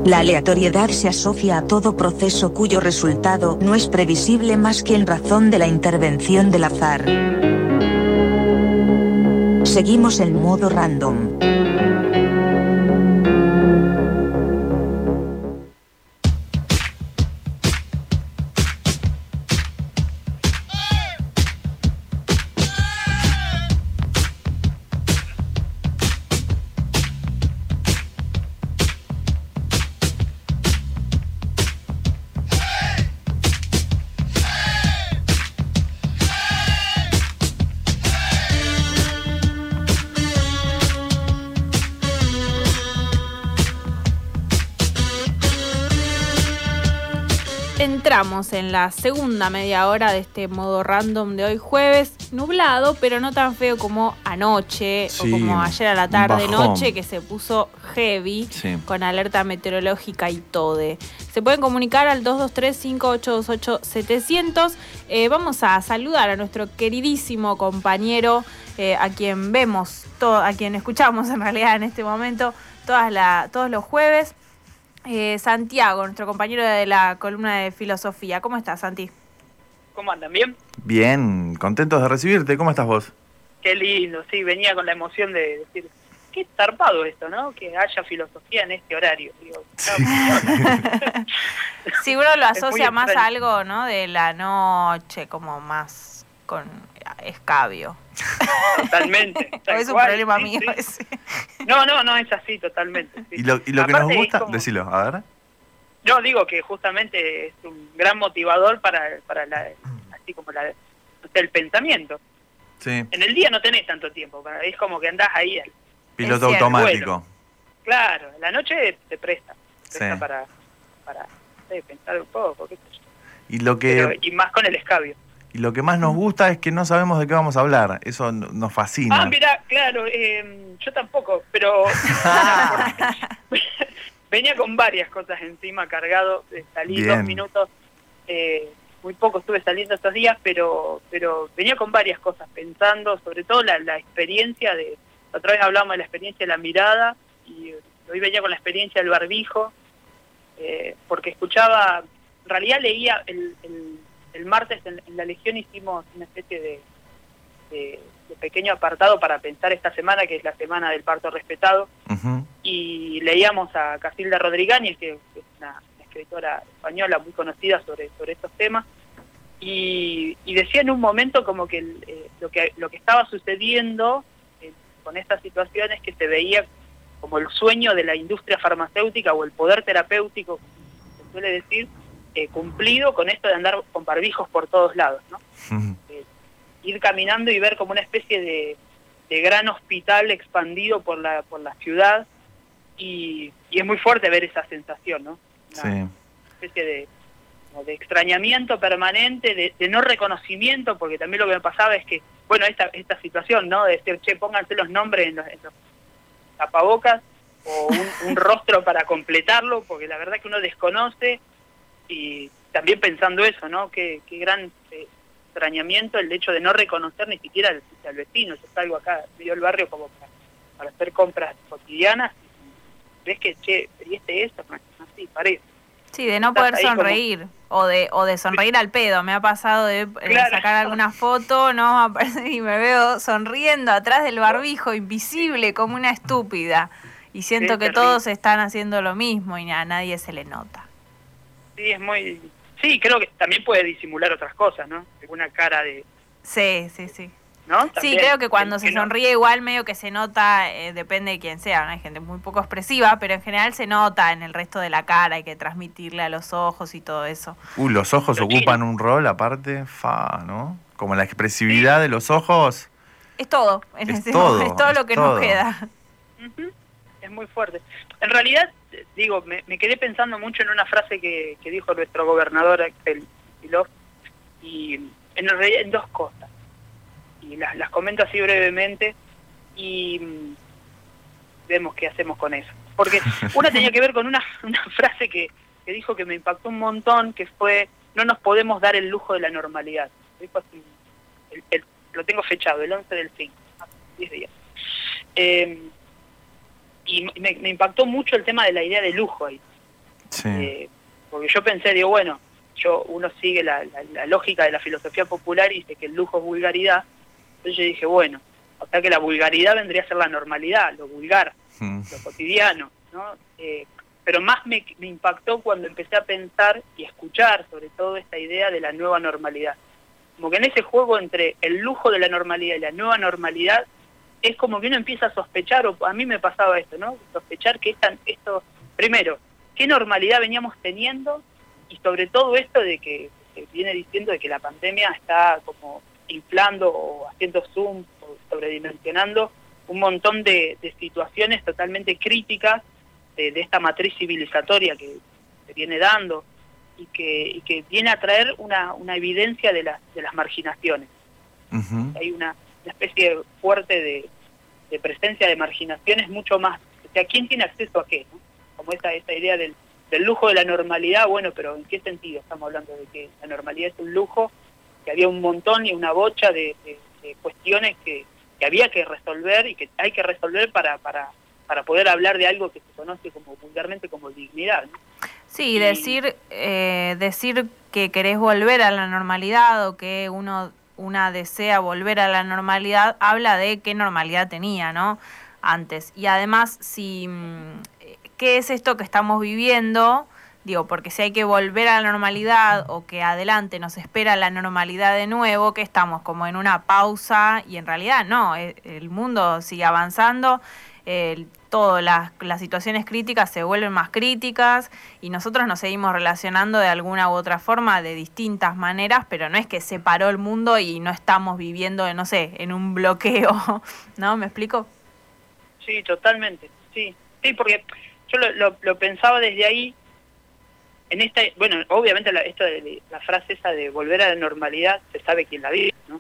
La aleatoriedad se asocia a todo proceso cuyo resultado no es previsible más que en razón de la intervención del azar. Seguimos en modo random. Entramos en la segunda media hora de este modo random de hoy jueves, nublado, pero no tan feo como anoche, Sí, o como ayer a la tarde, bajón. noche, que se puso heavy, Sí. con alerta meteorológica y todo. Se pueden comunicar al 223-5828-700. Vamos a saludar a nuestro queridísimo compañero, a quien vemos, a quien escuchamos en realidad en este momento, todos los jueves. Santiago, nuestro compañero de la columna de filosofía. ¿Cómo estás, Santi? ¿Cómo andan? ¿Bien? Bien, contentos de recibirte. ¿Cómo estás vos? Qué lindo, sí, venía con la emoción de decir, qué zarpado esto, ¿no? Que haya filosofía en este horario. Digo, Sí, uno lo asocia más a extraño. algo, ¿no? De la noche, como más con escabio. Totalmente. O tal es un cual, problema sí, mío sí. ese. No, es así totalmente. Sí. Y lo que Aparte nos es gusta, como- decilo, a ver. Yo digo que justamente es un gran motivador para así como el pensamiento. Sí, En el día no tenés tanto tiempo, es como que andás ahí. piloto Es cierto. automático. Claro, la noche te presta Sí. para pensar un poco, qué sé yo. Y lo Pero, que y más con el escabio. más nos gusta es que no sabemos de qué vamos a hablar. Eso nos fascina. Ah, mira, claro, yo tampoco, pero venía con varias cosas encima, cargado, salí Bien. 2 minutos, muy poco estuve saliendo estos días, pero venía con varias cosas, pensando, sobre todo la experiencia otra vez hablábamos de la experiencia de la mirada, y hoy venía con la experiencia del barbijo, porque escuchaba, en realidad leía el martes en la Legión, hicimos una especie de pequeño apartado para pensar esta semana, que es la semana del parto respetado, Ujú. y leíamos a Casilda Rodrigáñez, que es una escritora española muy conocida sobre estos temas, y decía en un momento como que lo que estaba sucediendo con esta situación es que se veía como el sueño de la industria farmacéutica o el poder terapéutico, como se suele decir, cumplido con esto de andar con barbijos por todos lados, ¿no? Ujú. Ir caminando y ver como una especie de gran hospital expandido por la ciudad, y es muy fuerte ver esa sensación, ¿no? Sí. Una especie de extrañamiento permanente, de no reconocimiento, porque también lo que me pasaba es que, bueno, esta situación, ¿no? De decir, che, pónganse los nombres en los tapabocas, o un rostro para completarlo, porque la verdad que uno desconoce, y también pensando eso, ¿no? Qué gran extrañamiento el hecho de no reconocer ni siquiera al vecino. Yo salgo acá, medio del barrio, como para hacer compras cotidianas, y ves que, che, ¿y esto? Así, parece. Sí, de no Estás poder ahí como- sonreír, o de sonreír al pedo. Me ha pasado de Claro. sacar alguna foto, ¿no? Aparece y me veo sonriendo atrás del barbijo, invisible, como una estúpida. Y siento Es que terrible. todos están haciendo lo mismo y a nadie se le nota. Sí, es muy... Sí, creo que también puede disimular otras cosas, ¿no? Alguna cara de... Sí. ¿no? Sí, También, creo que cuando se no- sonríe igual medio que se nota, depende de quién sea, ¿no? Hay gente muy poco expresiva, pero en general se nota en el resto de la cara, hay que transmitirle a los ojos y todo eso. Los ojos Lo ocupan chino. un rol aparte, ¿no? Como la expresividad de los ojos. Es todo, Es todo, es todo es lo que todo. nos queda. Ujú. Es muy fuerte. En realidad, digo, me quedé pensando mucho en una frase que dijo nuestro gobernador, Axel Kicillof, y en realidad en dos cosas. Y las comento así brevemente, y vemos qué hacemos con eso. Porque una tenía que ver con una frase que dijo que me impactó un montón, que fue: no nos podemos dar el lujo de la normalidad. Dijo así, lo tengo fechado, el 11 del 5, hace 10 días. Y me impactó mucho el tema de la idea de lujo ahí. Sí. Porque yo pensé, digo, bueno, uno sigue la lógica de la filosofía popular y dice que el lujo es vulgaridad. Entonces yo dije, bueno, o sea que la vulgaridad vendría a ser la normalidad, lo vulgar, lo cotidiano, ¿no? Pero más me impactó cuando empecé a pensar y escuchar sobre todo esta idea de la nueva normalidad. Como que en ese juego entre el lujo de la normalidad y la nueva normalidad, es como que uno empieza a sospechar, o a mí me pasaba esto, ¿no? Sospechar que esto, primero, ¿qué normalidad veníamos teniendo? Y sobre todo esto de que se viene diciendo de que la pandemia está como inflando o haciendo zoom o sobredimensionando un montón de situaciones totalmente críticas de esta matriz civilizatoria que se viene dando y que viene a traer una evidencia de las marginaciones. Hay una especie fuerte de presencia de marginaciones mucho más, o sea, ¿quién tiene acceso a qué? ¿No? Como esta idea del lujo de la normalidad, bueno, pero ¿en qué sentido estamos hablando de que la normalidad es un lujo? Que había un montón y una bocha de cuestiones que había que resolver y que hay que resolver para poder hablar de algo que se conoce como vulgarmente como dignidad, ¿no? Sí, decir que querés volver a la normalidad o que una desea volver a la normalidad, habla de qué normalidad tenía, ¿no? Antes. Y además, ¿qué es esto que estamos viviendo? Digo, porque si hay que volver a la normalidad o que adelante nos espera la normalidad de nuevo, que estamos como en una pausa y en realidad no, el mundo sigue avanzando, todas las situaciones críticas se vuelven más críticas y nosotros nos seguimos relacionando de alguna u otra forma, de distintas maneras, pero no es que se paró el mundo y no estamos viviendo, no sé, en un bloqueo, ¿no? ¿Me explico? Sí, totalmente, sí, porque yo lo pensaba desde ahí, en bueno, obviamente la frase esa de volver a la normalidad, se sabe quién la vive, ¿no?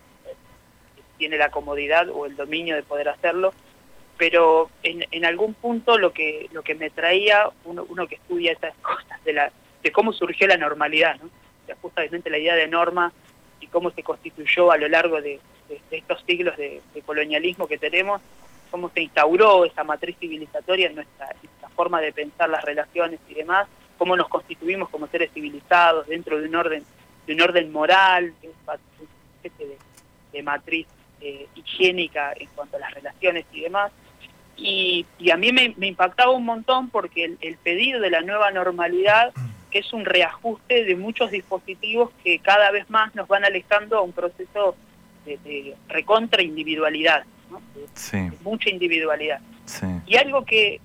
Tiene la comodidad o el dominio de poder hacerlo, pero en algún punto lo que me traía uno que estudia esas cosas de cómo surgió la normalidad, ¿no? O sea, justamente la idea de norma y cómo se constituyó a lo largo de estos siglos de colonialismo que tenemos, cómo se instauró esa matriz civilizatoria en nuestra forma de pensar las relaciones y demás, cómo nos constituimos como seres civilizados dentro de un orden moral, de una especie de matriz higiénica en cuanto a las relaciones y demás. Y a mí me impactaba un montón porque el pedido de la nueva normalidad, que es un reajuste de muchos dispositivos que cada vez más nos van alejando a un proceso de recontra individualidad, ¿no? De mucha individualidad. Sí. Y algo que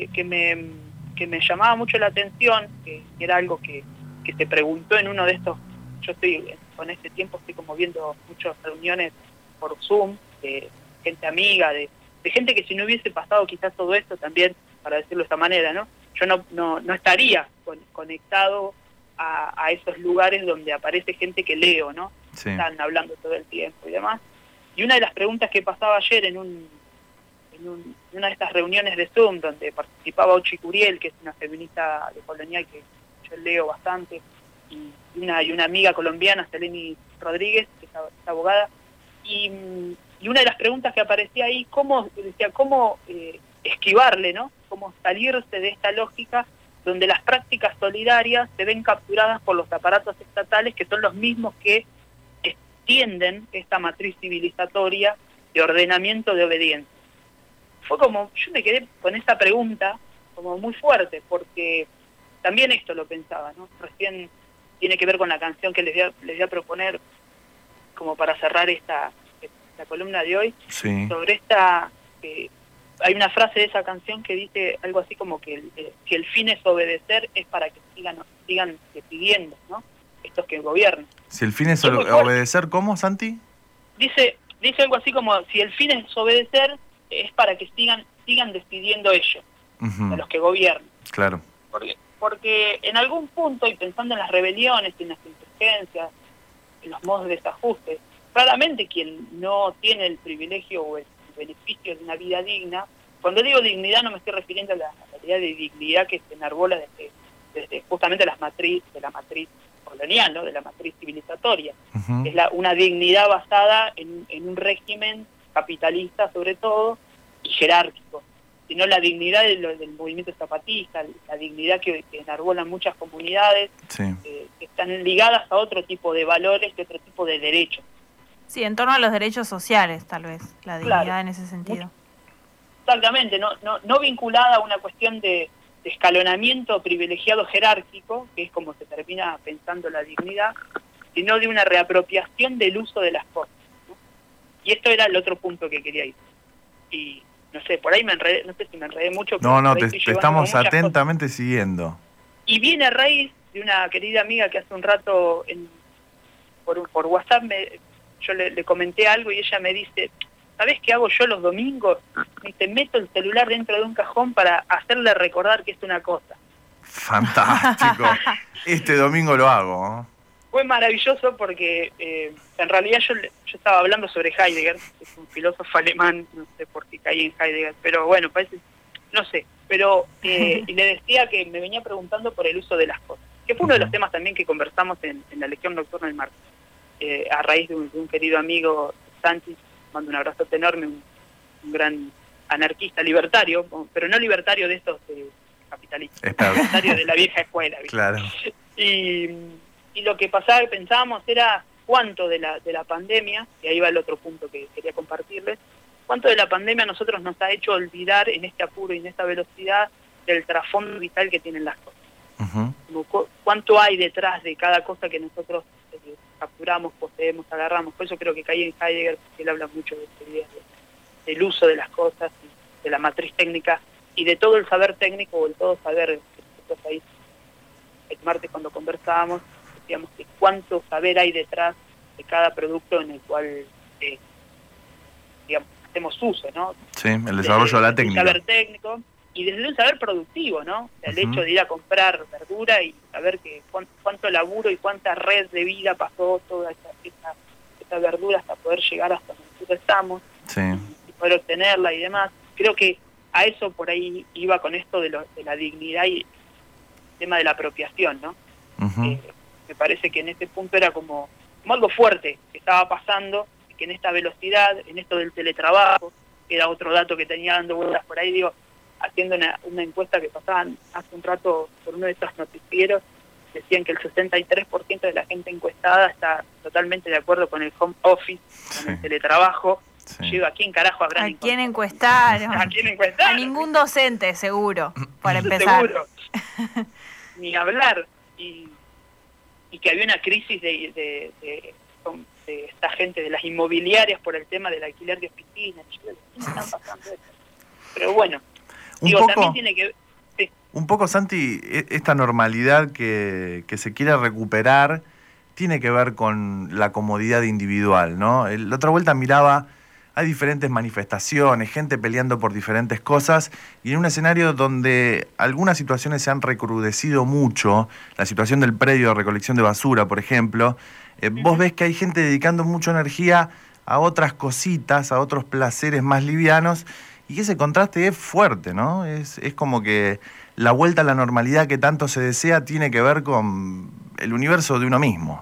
me llamaba mucho la atención, que era algo que se preguntó en uno de estos, yo con este tiempo estoy como viendo muchas reuniones por Zoom, de gente amiga, de gente que si no hubiese pasado quizás todo esto también, para decirlo de esta manera, ¿no? Yo no estaría conectado a esos lugares donde aparece gente que leo, ¿no? Sí. Están hablando todo el tiempo y demás. Y una de las preguntas que pasaba ayer en una de estas reuniones de Zoom, donde participaba Ochi Curiel, que es una feminista de colonial que yo leo bastante, y una amiga colombiana, Seleni Rodríguez, que es abogada, y una de las preguntas que aparecía ahí, cómo esquivarle, ¿no? Cómo salirse de esta lógica donde las prácticas solidarias se ven capturadas por los aparatos estatales, que son los mismos que extienden esta matriz civilizatoria de ordenamiento de obediencia. Fue como, yo me quedé con esa pregunta como muy fuerte, porque también esto lo pensaba, ¿no? Recién tiene que ver con la canción que les voy a proponer como para cerrar esta columna de hoy, sí. Sobre esta... hay una frase de esa canción que dice algo así como que si el fin es obedecer es para que sigan decidiendo, ¿no? Estos que gobiernan. Si el fin es obedecer, ¿cómo, Santi? Dice algo así como si el fin es obedecer es para que sigan decidiendo ellos, de los que gobiernan. Claro. Porque en algún punto, y pensando en las rebeliones, en las insurgencias, en los modos de desajuste, claramente quien no tiene el privilegio o el beneficio de una vida digna, cuando digo dignidad no me estoy refiriendo a la idea de dignidad que se enarbola desde justamente de la matriz colonial, ¿no? De la matriz civilizatoria. Uh-huh. Es una dignidad basada en un régimen capitalista sobre todo y jerárquico. sino la dignidad del movimiento zapatista, la dignidad que enarbolan muchas comunidades, Sí. que están ligadas a otro tipo de valores y otro tipo de derechos. Sí, en torno a los derechos sociales, tal vez, la dignidad Claro. en ese sentido. Exactamente, no vinculada a una cuestión de escalonamiento privilegiado jerárquico, que es como se termina pensando la dignidad, sino de una reapropiación del uso de las cosas, ¿no? Y esto era el otro punto que quería ir. Y no sé, por ahí me enredé, no sé si me enredé mucho. No, pero por ahí te estoy llevando estamos muchas atentamente siguiendo. cosas. Y viene a raíz de una querida amiga que hace un rato por WhatsApp yo le comenté algo y ella me dice, ¿sabés qué hago yo los domingos? Me dice, meto el celular dentro de un cajón para hacerle recordar que es una cosa. Fantástico. Este domingo lo hago, ¿no? Fue maravilloso porque en realidad yo estaba hablando sobre Heidegger, que es un filósofo alemán, no sé por qué caí en Heidegger, pero bueno, parece, no sé, pero y le decía que me venía preguntando por el uso de las cosas, que fue uno de los temas también que conversamos en la lección nocturna del martes, a raíz de un querido amigo, Santi, mando un abrazo enorme, un gran anarquista libertario, pero no libertario de estos capitalistas, libertario de la vieja escuela, ¿viste? Claro. Y lo que pasaba, pensábamos, era cuánto de la pandemia, y ahí va el otro punto que quería compartirles, cuánto de la pandemia a nosotros nos ha hecho olvidar en este apuro y en esta velocidad del trasfondo vital que tienen las cosas. Uh-huh. Como cuánto hay detrás de cada cosa que nosotros capturamos, poseemos, agarramos. Por eso creo que caí en Heidegger, porque él habla mucho de esta idea del uso de las cosas, de la matriz técnica y de todo el saber técnico o el todo saber que nosotros ahí el martes cuando conversábamos decíamos que cuánto saber hay detrás de cada producto en el cual digamos, hacemos uso, ¿no? Sí, el desarrollo de la técnica. Un saber técnico y desde un saber productivo, ¿no? O sea, el hecho de ir a comprar verdura y saber que cuánto laburo y cuánta red de vida pasó toda esa verdura hasta poder llegar hasta donde nosotros estamos, sí, y poder obtenerla y demás. Creo que a eso por ahí iba con esto de la dignidad y el tema de la apropiación, ¿no? uh-huh. Me parece que en este punto era como algo fuerte que estaba pasando, que en esta velocidad, en esto del teletrabajo, que era otro dato que tenía dando vueltas por ahí, digo, haciendo una encuesta que pasaban hace un rato por uno de estos noticieros, decían que el 63% de la gente encuestada está totalmente de acuerdo con el home office, con el teletrabajo. Sí. Yo, ¿a quién carajo habrán ¿A quién encuestaron? ¿A quién encuestaron? A ningún docente, seguro, para empezar. Seguro. Ni hablar. Y que había una crisis de esta gente, de las inmobiliarias, por el tema del alquiler de oficinas. ¿Qué están pasando esto? Pero bueno, también tiene que... Sí. Un poco, Santi, esta normalidad que se quiere recuperar tiene que ver con la comodidad individual, ¿no? La otra vuelta miraba, hay diferentes manifestaciones, gente peleando por diferentes cosas, y en un escenario donde algunas situaciones se han recrudecido mucho, la situación del predio de recolección de basura, por ejemplo, vos ves que hay gente dedicando mucha energía a otras cositas, a otros placeres más livianos, y ese contraste es fuerte, ¿no? Es como que la vuelta a la normalidad que tanto se desea tiene que ver con el universo de uno mismo.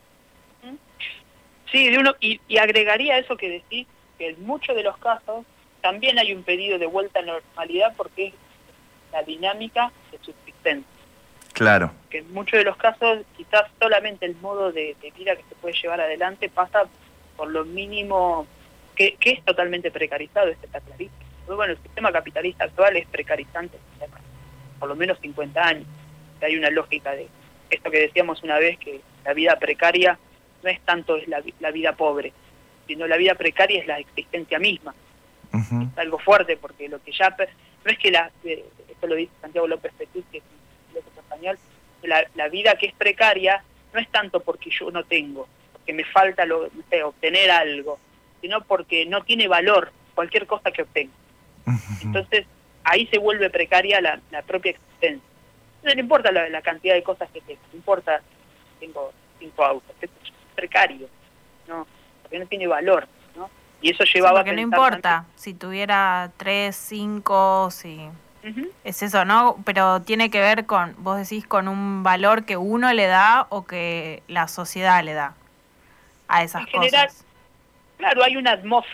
Sí, y agregaría eso que decís, que en muchos de los casos también hay un pedido de vuelta a la normalidad porque es la dinámica de subsistencia. Claro. Que en muchos de los casos quizás solamente el modo de vida que se puede llevar adelante pasa por lo mínimo, que es totalmente precarizado, está clarísimo. Pero bueno, el sistema capitalista actual es precarizante, por lo menos 50 años. Hay una lógica de esto que decíamos una vez, que la vida precaria no es tanto es la vida pobre, sino la vida precaria es la existencia misma. Uh-huh. Es algo fuerte, porque lo que ya... No es que esto lo dice Santiago López Petit, que es un filósofo español, la vida que es precaria no es tanto porque yo no tengo, porque me falta obtener algo, sino porque no tiene valor cualquier cosa que obtenga. Uh-huh. Entonces, ahí se vuelve precaria la propia existencia. Entonces, no importa la cantidad de cosas que tengo, no importa si tengo 5 autos, es precario, ¿no? Porque no tiene valor, ¿no? Y eso llevaba porque no importa si tuviera 3, 5, si... Uh-huh. Es eso, ¿no? Pero tiene que ver con, vos decís, con un valor que uno le da o que la sociedad le da a esas cosas. Claro, hay una atmósfera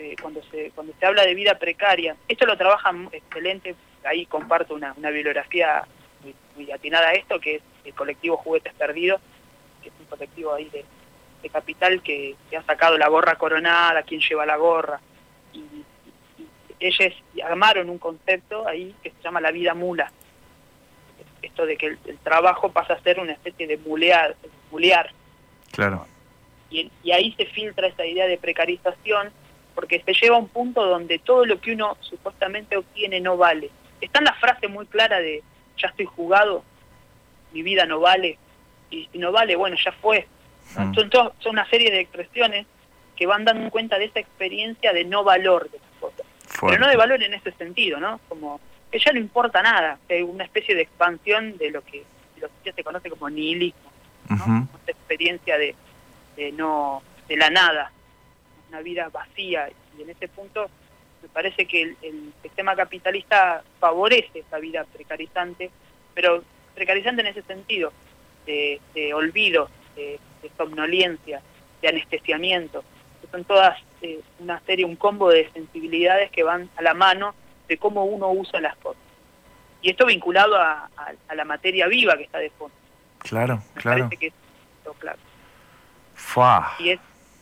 cuando se habla de vida precaria, esto lo trabajan excelente, ahí comparto una bibliografía muy atinada a esto, que es el colectivo Juguetes Perdidos, que es un colectivo ahí de Capital que ha sacado la gorra coronada, quién lleva la gorra, y ellos armaron un concepto ahí que se llama la vida mula, esto de que el trabajo pasa a ser una especie de mulear. Claro. Y ahí se filtra esa idea de precarización, porque se lleva a un punto donde todo lo que uno supuestamente obtiene no vale. Está en la frase muy clara de ya estoy jugado, mi vida no vale, y si no vale, bueno, ya fue. Son una serie de expresiones que van dando cuenta de esa experiencia de no valor de las cosas. Pero no de valor en ese sentido, ¿no? Como que ya no importa nada, que hay una especie de expansión de lo que ya se conoce como nihilismo, ¿no? Esta experiencia de la nada, una vida vacía, y en ese punto me parece que el sistema capitalista favorece esa vida precarizante, pero precarizante en ese sentido, de olvido, de somnolencia, de anestesiamiento, que son todas un combo de sensibilidades que van a la mano de cómo uno usa las cosas. Y esto vinculado a la materia viva que está de fondo. Claro, Me claro. parece que es esto, claro. ¡Fua! Y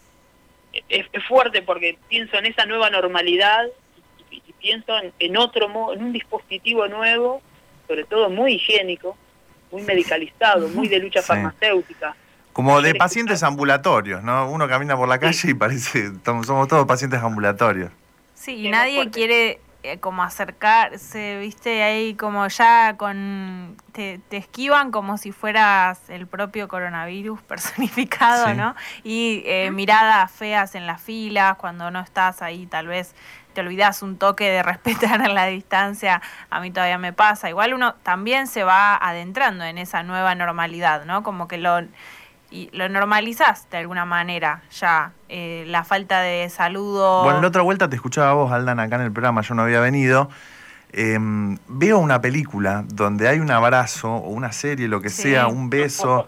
es fuerte porque pienso en esa nueva normalidad y pienso en otro modo, en un dispositivo nuevo, sobre todo muy higiénico, muy medicalizado, muy de lucha farmacéutica. Como de pacientes ambulatorios, ¿no? Uno camina por la calle y parece, somos todos pacientes ambulatorios. Sí, y nadie quiere como acercarse, viste, ahí como ya te esquivan como si fueras el propio coronavirus personificado, sí, ¿no? Y miradas feas en las filas, cuando no estás ahí tal vez te olvidás un toque de respetar la distancia. A mí todavía me pasa. Igual uno también se va adentrando en esa nueva normalidad, ¿no? Como que lo normalizás de alguna manera ya, la falta de saludo. Bueno, la otra vuelta te escuchaba a vos, Aldana, acá en el programa, yo no había venido. Veo una película donde hay un abrazo, o una serie, lo que sea, un beso,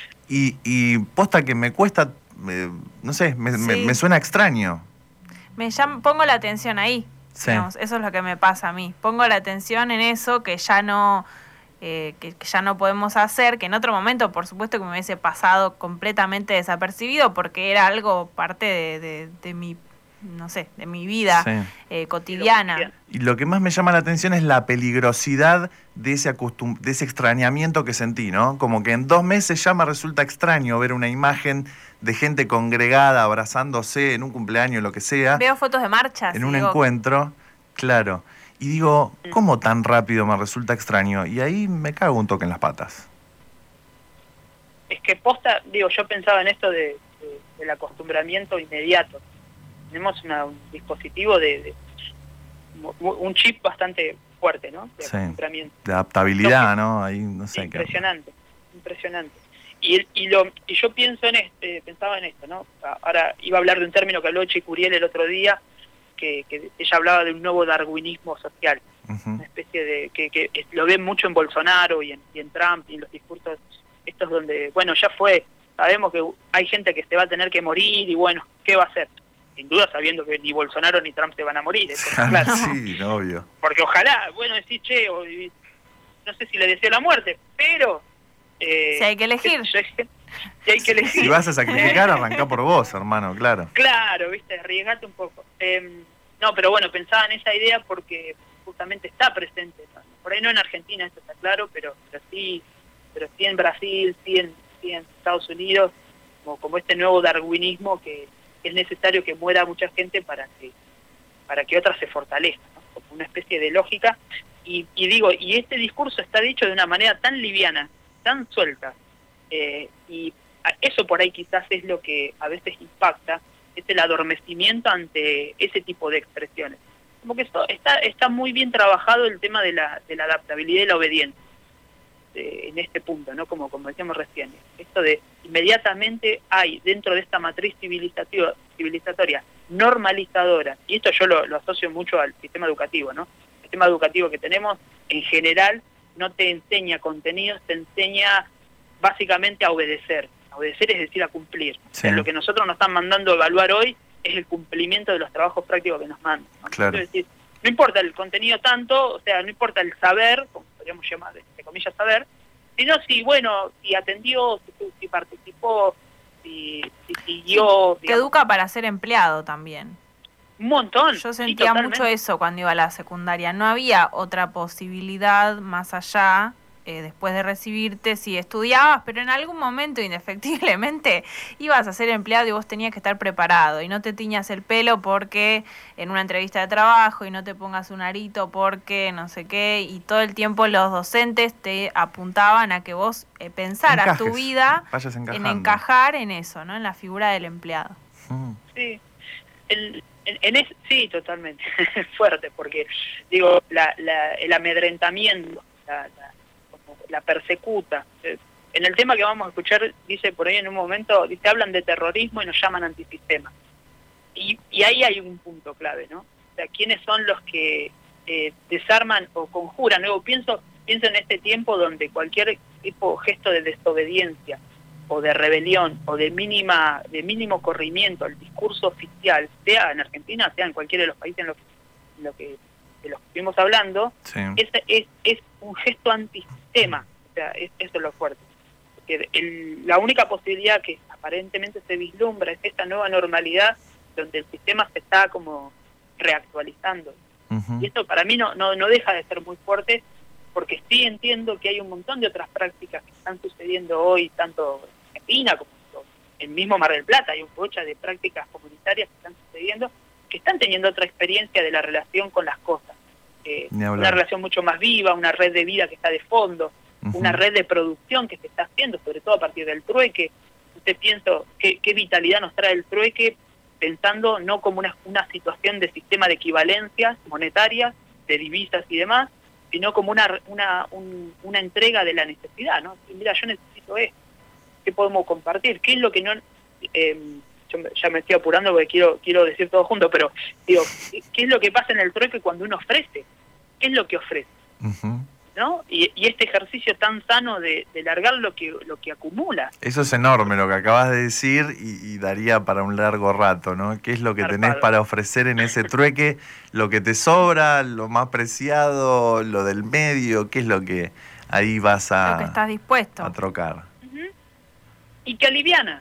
y posta que me cuesta, no sé, me suena extraño. Pongo la atención ahí, digamos, eso es lo que me pasa a mí. Pongo la atención en eso que ya no... que ya no podemos hacer, que en otro momento por supuesto que me hubiese pasado completamente desapercibido porque era algo parte de mi, no sé, de mi vida cotidiana. Y lo que más me llama la atención es la peligrosidad de ese extrañamiento que sentí, ¿no? Como que en 2 meses ya me resulta extraño ver una imagen de gente congregada, abrazándose en un cumpleaños, lo que sea. Veo fotos de marchas. En un encuentro, claro. Y digo, ¿cómo tan rápido me resulta extraño? Y ahí me cago un toque en las patas. Es que posta, yo pensaba en esto del acostumbramiento inmediato. Tenemos un dispositivo un chip bastante fuerte, ¿no? De acostumbramiento. De adaptabilidad, ¿no? Ahí no sé. Impresionante. Y yo pensaba en esto, ¿no? Ahora iba a hablar de un término que habló Chicuriel el otro día, que ella hablaba de un nuevo darwinismo social, una especie de que lo ven mucho en Bolsonaro y en Trump y en los discursos estos donde, bueno, ya fue, sabemos que hay gente que se va a tener que morir y bueno, ¿qué va a hacer? Sin duda sabiendo que ni Bolsonaro ni Trump se van a morir, eso está claro. Sí, obvio. Porque ojalá, bueno, decís, no sé si le deseo la muerte, pero... si hay que elegir. Si vas a sacrificar, arrancá por vos, hermano, claro. Claro, viste, arriesgate un poco. No, pero bueno, pensaba en esa idea porque justamente está presente, ¿no? Por ahí no en Argentina, esto está claro, pero sí en Brasil, sí en Estados Unidos, como este nuevo darwinismo que es necesario que muera mucha gente para que otras se fortalezcan, ¿no? Como una especie de lógica. Y este discurso está dicho de una manera tan liviana, tan suelta, y eso por ahí quizás es lo que a veces impacta, es el adormecimiento ante ese tipo de expresiones. Como que está muy bien trabajado el tema de la adaptabilidad y la obediencia en este punto, ¿no? Como decíamos recién, esto de inmediatamente hay dentro de esta matriz civilizatoria normalizadora, y esto yo lo asocio mucho al sistema educativo, ¿no? El sistema educativo que tenemos en general no te enseña contenidos, te enseña básicamente a obedecer. A obedecer es decir, a cumplir. Sí. O sea, lo que nosotros nos están mandando a evaluar hoy es el cumplimiento de los trabajos prácticos que nos mandan, ¿no? Claro. Es decir, no importa el contenido tanto, o sea, no importa el saber, como podríamos llamar, entre comillas, saber, sino si atendió, si participó, si siguió. Te educa para ser empleado también. Un montón. Yo sí, sentía totalmente. mucho eso cuando iba a la secundaria. No había otra posibilidad más allá, después de recibirte, si estudiabas, pero en algún momento, indefectiblemente, ibas a ser empleado y vos tenías que estar preparado. Y no te tiñas el pelo porque en una entrevista de trabajo, y no te pongas un arito porque no sé qué. Y todo el tiempo los docentes te apuntaban a que vos pensaras tu vida en encajar en eso, ¿no? En la figura del empleado. Sí. Sí, totalmente. Es fuerte, porque, digo, el amedrentamiento, la persecuta. En el tema que vamos a escuchar, dice por ahí en un momento, hablan de terrorismo y nos llaman antisistema. Y ahí hay un punto clave, ¿no? O sea, ¿quiénes son los que desarman o conjuran? Luego pienso en este tiempo donde cualquier tipo gesto de desobediencia o de rebelión o de mínimo corrimiento al discurso oficial, sea en Argentina, sea en cualquiera de los países de los que estuvimos hablando, sí, es un gesto antisistema. O sea, eso es lo fuerte. Porque la única posibilidad que aparentemente se vislumbra es esta nueva normalidad donde el sistema se está como reactualizando. Uh-huh. Y esto para mí no deja de ser muy fuerte, porque sí entiendo que hay un montón de otras prácticas que están sucediendo hoy, tanto en Argentina como en mismo Mar del Plata. Hay un bocha de prácticas comunitarias que están sucediendo, que están teniendo otra experiencia de la relación con las cosas. Una relación mucho más viva, una red de vida que está de fondo, uh-huh, una red de producción que se está haciendo, sobre todo a partir del trueque. Usted piensa qué vitalidad nos trae el trueque, pensando no como una situación de sistema de equivalencias monetarias, de divisas y demás, sino como una entrega de la necesidad, ¿no? Y mira, yo necesito esto, ¿qué podemos compartir? ¿Qué es lo que no...? Yo ya me estoy apurando porque quiero decir todo junto, pero digo, ¿qué es lo que pasa en el trueque cuando uno ofrece? ¿Qué es lo que ofrece? Uh-huh. ¿No? Y este ejercicio tan sano de largar lo que acumula. Eso es enorme lo que acabas de decir y daría para un largo rato, ¿no? ¿Qué es lo que tenés para ofrecer en ese trueque? Lo que te sobra, lo más preciado, lo del medio, ¿qué es lo que ahí vas lo que estás dispuesto a trocar? Uh-huh. Y que aliviana.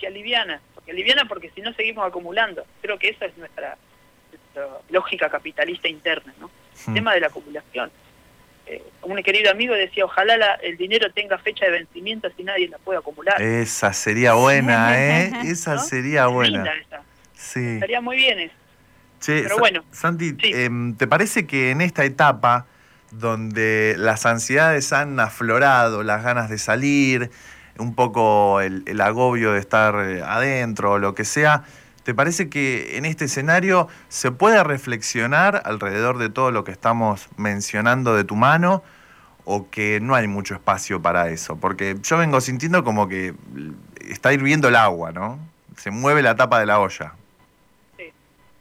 Porque si no seguimos acumulando. Creo que esa es nuestra lógica capitalista interna, ¿no? El tema de la acumulación. Un querido amigo decía, ojalá el dinero tenga fecha de vencimiento así nadie la puede acumular. Esa sería buena, ¿eh? Esa, ¿no? Sería buena. Linda esa. Sí. Estaría muy bien eso. Che, pero bueno. Santi, sí. ¿Te parece que en esta etapa donde las ansiedades han aflorado, las ganas de salir, un poco el agobio de estar adentro o lo que sea, ¿te parece que en este escenario se puede reflexionar alrededor de todo lo que estamos mencionando de tu mano o que no hay mucho espacio para eso? Porque yo vengo sintiendo como que está hirviendo el agua, ¿no? Se mueve la tapa de la olla. Sí.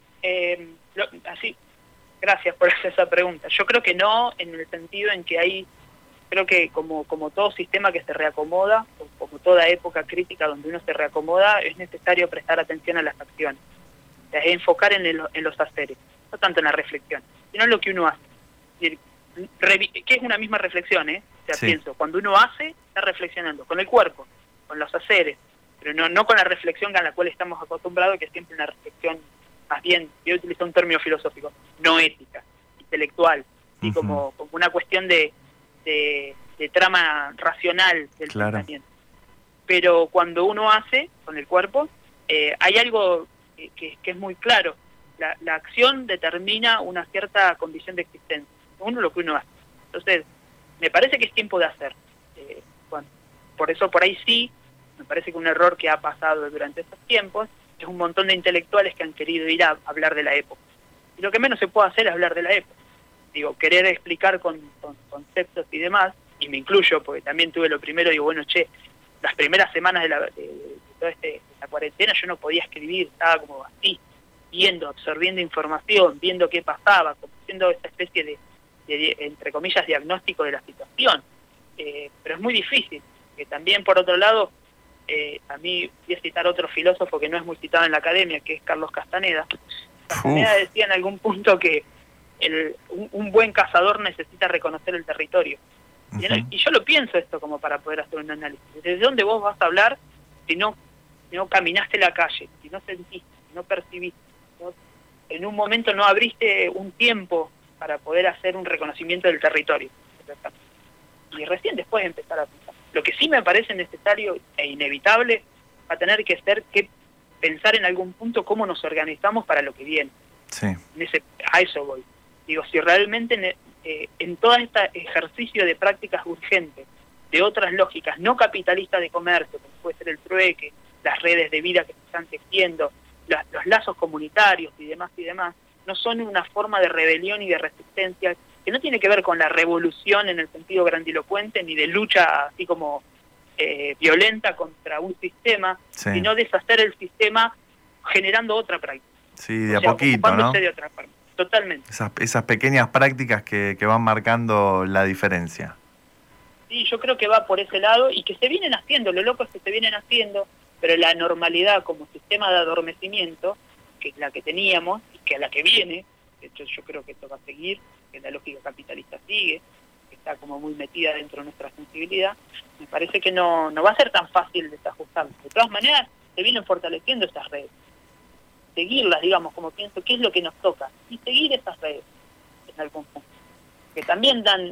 Así, gracias por hacer esa pregunta. Yo creo que no, en el sentido en que hay... Creo que como todo sistema que se reacomoda, o como toda época crítica donde uno se reacomoda, es necesario prestar atención a las acciones. O sea, es enfocar en los haceres, no tanto en la reflexión, sino en lo que uno hace. Es decir, que es una misma reflexión, ¿eh? O sea, sí. Pienso, cuando uno hace, está reflexionando con el cuerpo, con los haceres, pero no con la reflexión a la cual estamos acostumbrados, que es siempre una reflexión, más bien, yo utilizo un término filosófico, no ética, intelectual, y como una cuestión de trama racional del pensamiento. Pero cuando uno hace con el cuerpo, hay algo que es muy claro. La acción determina una cierta condición de existencia. Uno lo que uno hace. Entonces, me parece que es tiempo de hacer. Bueno, por eso por ahí sí, me parece que un error que ha pasado durante estos tiempos es un montón de intelectuales que han querido ir a hablar de la época. Y lo que menos se puede hacer es hablar de la época. Digo, querer explicar con conceptos y demás, y me incluyo porque también tuve lo primero, digo, bueno, las primeras semanas de toda la cuarentena yo no podía escribir, estaba como así, absorbiendo información, viendo qué pasaba, como haciendo esta especie de entre comillas, diagnóstico de la situación. Pero es muy difícil, que también por otro lado, a mí voy a citar otro filósofo que no es muy citado en la academia, que es Carlos Castaneda. Castaneda decía en algún punto que un buen cazador necesita reconocer el territorio. Y yo lo pienso esto como para poder hacer un análisis. ¿Desde dónde vos vas a hablar si no caminaste la calle, si no sentiste, si no percibiste, ¿no? En un momento no abriste un tiempo para poder hacer un reconocimiento del territorio? Y recién después empezar a pensar. Lo que sí me parece necesario e inevitable va a tener que ser que pensar en algún punto cómo nos organizamos para lo que viene. Sí. A eso voy. Digo, si realmente en todo este ejercicio de prácticas urgentes, de otras lógicas no capitalistas de comercio, como puede ser el trueque, las redes de vida que se están tejiendo, los lazos comunitarios y demás, no son una forma de rebelión y de resistencia que no tiene que ver con la revolución en el sentido grandilocuente, ni de lucha así como violenta contra un sistema, sino deshacer el sistema generando otra práctica. Sí, de a poquito, ¿no? De otra forma. Totalmente. Esas pequeñas prácticas que van marcando la diferencia. Sí, yo creo que va por ese lado y que se vienen haciendo, lo loco es que se vienen haciendo, pero la normalidad como sistema de adormecimiento, que es la que teníamos y que a la que viene, de hecho yo creo que esto va a seguir, que la lógica capitalista sigue, que está como muy metida dentro de nuestra sensibilidad, me parece que no va a ser tan fácil desajustarlo. De todas maneras, se vienen fortaleciendo estas redes. Seguirlas, digamos, como pienso, ¿qué es lo que nos toca? Y seguir esas redes en algún punto. Que también dan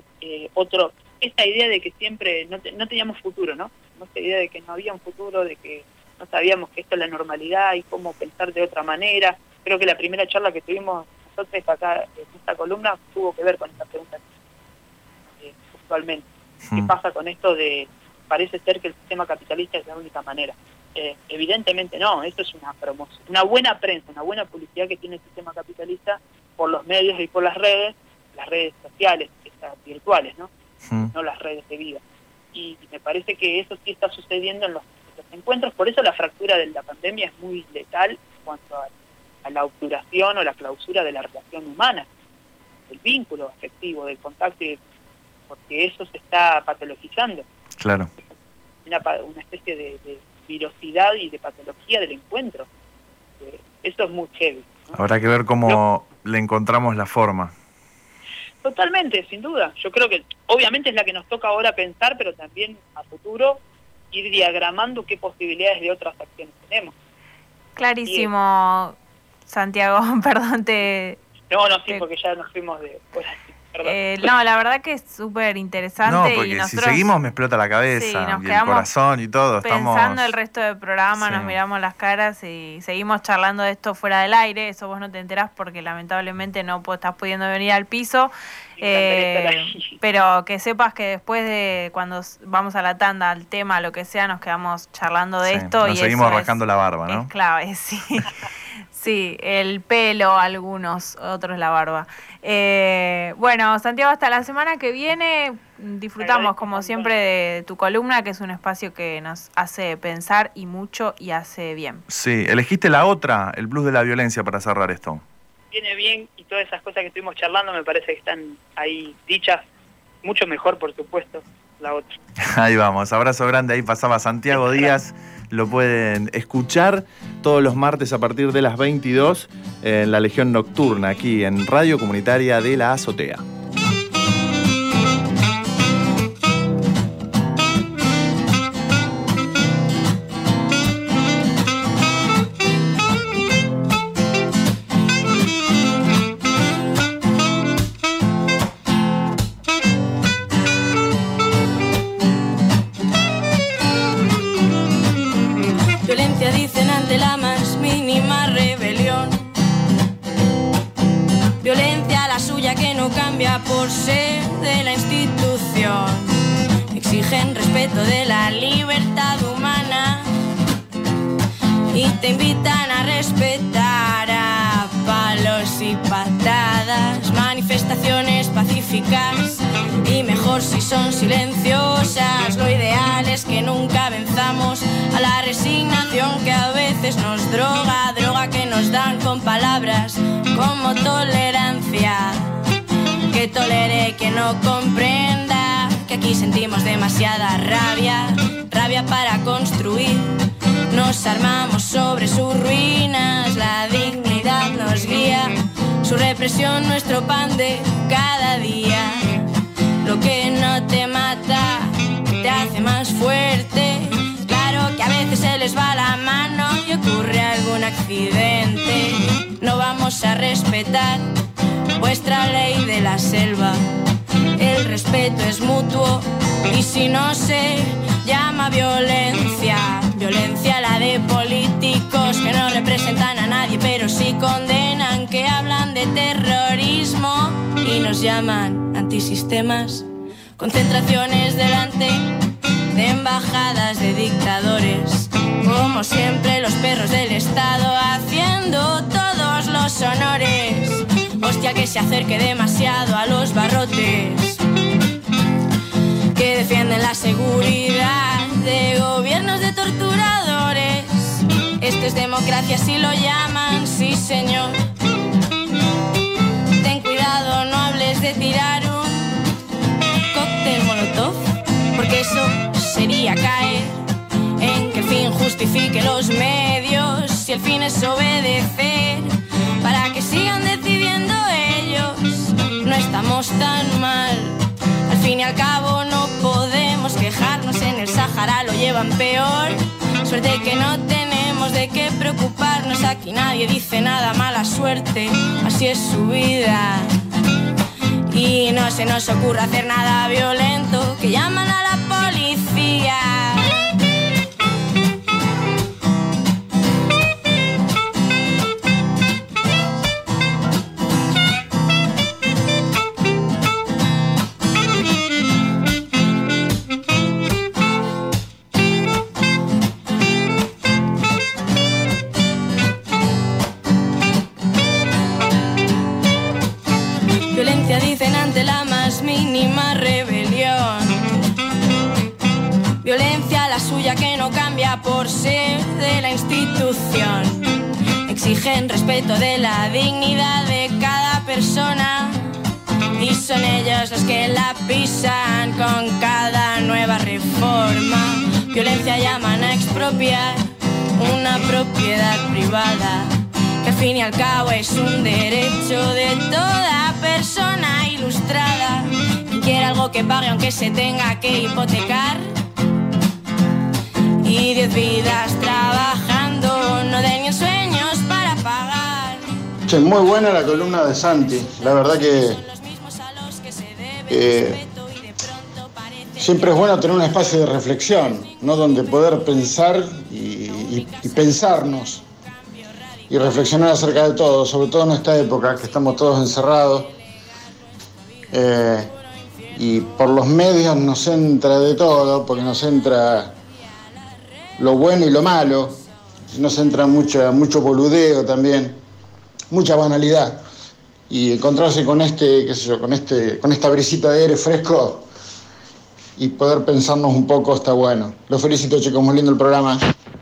esta idea de que siempre no teníamos futuro, ¿no? Esta idea de que no había un futuro, de que no sabíamos que esto es la normalidad y cómo pensar de otra manera. Creo que la primera charla que tuvimos nosotros acá en esta columna tuvo que ver con esta pregunta puntualmente. ¿Qué pasa con esto de parece ser que el sistema capitalista es la única manera? Evidentemente no, esto es una promoción, una buena prensa, una buena publicidad que tiene el sistema capitalista por los medios y por las redes sociales, estas virtuales, ¿no? No las redes de vida. Y me parece que eso sí está sucediendo en los encuentros, por eso la fractura de la pandemia es muy letal en cuanto a la obturación o la clausura de la relación humana, del vínculo afectivo, del contacto, porque eso se está patologizando. Claro. Una especie de virosidad y de patología del encuentro. Eso es muy heavy, ¿no? Habrá que ver cómo le encontramos la forma. Totalmente, sin duda. Yo creo que obviamente es la que nos toca ahora pensar, pero también a futuro ir diagramando qué posibilidades de otras acciones tenemos. Clarísimo, Santiago, perdón, porque ya nos fuimos de... no, la verdad que es súper interesante. No, porque y nosotros, si seguimos me explota la cabeza, sí, y el corazón y todo. Pensando el resto del programa, Sí. Nos miramos las caras y seguimos charlando de esto fuera del aire. Eso vos no te enterás porque lamentablemente no estás pudiendo venir al piso. Pero que sepas que después de cuando vamos a la tanda, al tema, lo que sea, nos quedamos charlando de esto. Nos y seguimos eso rascando la barba, ¿no? Es clave, sí. Sí, el pelo, algunos, otros la barba. Bueno, Santiago, hasta la semana que viene. Disfrutamos, como siempre, de tu columna, que es un espacio que nos hace pensar y mucho y hace bien. Sí, elegiste la otra, el blues de la violencia, para cerrar esto. Viene bien y todas esas cosas que estuvimos charlando me parece que están ahí dichas. Mucho mejor, por supuesto, la otra. Ahí vamos, abrazo grande, ahí pasaba Santiago Díaz. Lo pueden escuchar todos los martes a partir de las 22 en la Legión Nocturna, aquí en Radio Comunitaria de La Azotea. Violencia dicen ante la más mínima rebelión. Violencia la suya que no cambia por ser de la institución. Exigen respeto de la libertad humana y te invitan a respetar a palos y patadas. Manifestaciones pacíficas y mejor si son silenciosas. Lo ideal es que nunca venzamos a la resignación que a veces nos droga, droga que nos dan con palabras como tolerancia. Que tolere quien no comprenda que aquí sentimos demasiada rabia, rabia para construir. Nos armamos sobre sus ruinas, la dignidad nos guía, su represión nuestro pan de cada día. Lo que no te mata te hace más fuerte. Claro que a veces se les va la mano y ocurre algún accidente. No vamos a respetar vuestra ley de la selva. El respeto es mutuo y si no se llama violencia, violencia la de políticos que no representan a nadie pero sí condenan, que hablan de terrorismo y nos llaman antisistemas. Concentraciones delante de embajadas de dictadores, como siempre los perros del Estado haciendo todos los honores. Hostia, que se acerque demasiado a los barrotes que defienden la seguridad de gobiernos de torturadores. Esto es democracia si lo llaman, sí señor. Ten cuidado, no hables de tirar un cóctel molotov, porque eso sería caer en que el fin justifique los medios. Si el fin es obedecer para que sigan decidiendo ellos, no estamos tan mal. Al fin y al cabo no podemos quejarnos, en el Sahara lo llevan peor. Suerte que no tenemos de qué preocuparnos, aquí nadie dice nada, mala suerte, así es su vida. Y no se nos ocurre hacer nada violento, que llaman a la policía. Violencia dicen ante la más mínima rebelión. Violencia la suya que no cambia por ser de la institución. Exigen respeto de la dignidad de cada persona y son ellos los que la pisan con cada nueva reforma. Violencia llaman a expropiar una propiedad privada, que al fin y al cabo es un derecho de toda persona ilustrada. Quien quiera algo que pague aunque se tenga que hipotecar, y 10 vidas trabajando no den ni sueños para pagar. Che, muy buena la columna de Santi, la verdad que siempre es bueno tener un espacio de reflexión, ¿no? Donde poder pensar y pensarnos y reflexionar acerca de todo, sobre todo en esta época que estamos todos encerrados y por los medios nos entra de todo, porque nos entra lo bueno y lo malo, nos entra mucho boludeo también, mucha banalidad, y encontrarse con con esta brisita de aire fresco y poder pensarnos un poco está bueno. Los felicito, chicos, muy lindo el programa.